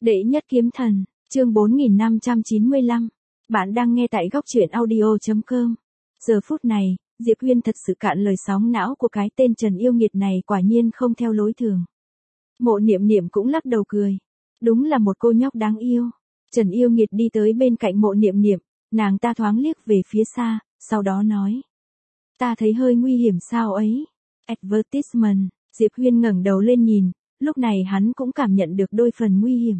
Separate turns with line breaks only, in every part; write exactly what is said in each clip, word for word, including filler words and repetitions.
Đệ nhất kiếm thần, chương bốn nghìn năm trăm chín mươi lăm. Bạn đang nghe tại góc truyện audio chấm com. Giờ phút này, Diệp Huyên thật sự cạn lời sóng não của cái tên Trần Yêu Nghiệt này quả nhiên không theo lối thường. Mộ Niệm Niệm cũng lắc đầu cười. Đúng là một cô nhóc đáng yêu. Trần Yêu Nghiệt đi tới bên cạnh Mộ Niệm Niệm, nàng ta thoáng liếc về phía xa, sau đó nói. Ta thấy hơi nguy hiểm sao ấy. Advertisement, Diệp Huyên ngẩng đầu lên nhìn, lúc này hắn cũng cảm nhận được đôi phần nguy hiểm.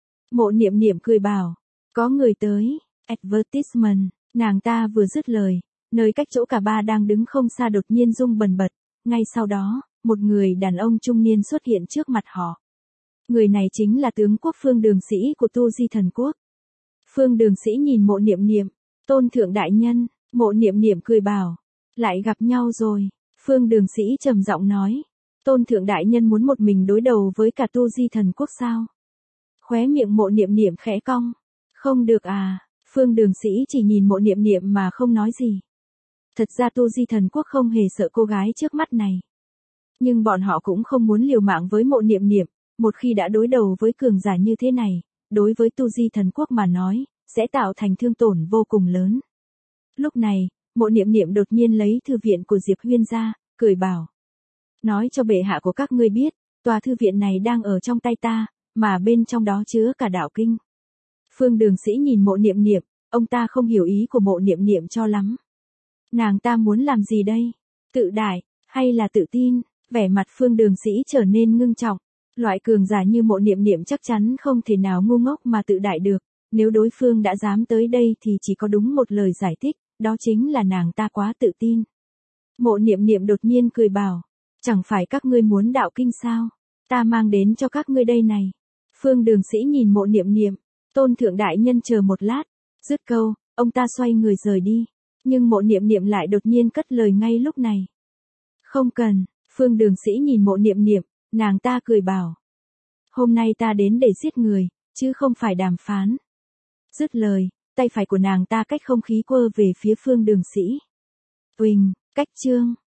Mộ Niệm Niệm cười bảo, có người tới. Advertisement, nàng ta vừa dứt lời, nơi cách chỗ cả ba đang đứng không xa đột nhiên rung bần bật, ngay sau đó, một người đàn ông trung niên xuất hiện trước mặt họ. Người này chính là tướng quốc Phương Đường Sĩ của Tu Di Thần Quốc. Phương Đường Sĩ nhìn Mộ Niệm Niệm, tôn thượng đại nhân. Mộ Niệm Niệm cười bảo, lại gặp nhau rồi. Phương Đường Sĩ trầm giọng nói, tôn thượng đại nhân muốn một mình đối đầu với cả Tu Di Thần Quốc sao? Khóe miệng Mộ Niệm Niệm khẽ cong. Không được à, Phương Đường Sĩ chỉ nhìn Mộ Niệm Niệm mà không nói gì. Thật ra Tu Di Thần Quốc không hề sợ cô gái trước mắt này. Nhưng bọn họ cũng không muốn liều mạng với Mộ Niệm Niệm, một khi đã đối đầu với cường giả như thế này, đối với Tu Di Thần Quốc mà nói, sẽ tạo thành thương tổn vô cùng lớn. Lúc này, Mộ Niệm Niệm đột nhiên lấy thư viện của Diệp Huyên ra, cười bảo. Nói cho bệ hạ của các ngươi biết, tòa thư viện này đang ở trong tay ta, mà bên trong đó chứa cả đạo kinh. Phương Đường Sĩ nhìn Mộ Niệm Niệm, ông ta không hiểu ý của Mộ Niệm Niệm cho lắm. Nàng ta muốn làm gì đây? Tự đại, hay là tự tin? Vẻ mặt Phương Đường Sĩ trở nên ngưng trọng. Loại cường giả như Mộ Niệm Niệm chắc chắn không thể nào ngu ngốc mà tự đại được. Nếu đối phương đã dám tới đây thì chỉ có đúng một lời giải thích, đó chính là nàng ta quá tự tin. Mộ Niệm Niệm đột nhiên cười bảo, chẳng phải các ngươi muốn đạo kinh sao? Ta mang đến cho các ngươi đây này. Phương Đường Sĩ nhìn Mộ Niệm Niệm, tôn thượng đại nhân chờ một lát. Dứt câu, ông ta xoay người rời đi. Nhưng Mộ Niệm Niệm lại đột nhiên cất lời ngay lúc này. Không cần. Phương Đường Sĩ nhìn Mộ Niệm Niệm, nàng ta cười bảo. Hôm nay ta đến để giết người, chứ không phải đàm phán. Dứt lời, tay phải của nàng ta cách không khí quơ về phía Phương Đường Sĩ. Uỳnh, cách chương.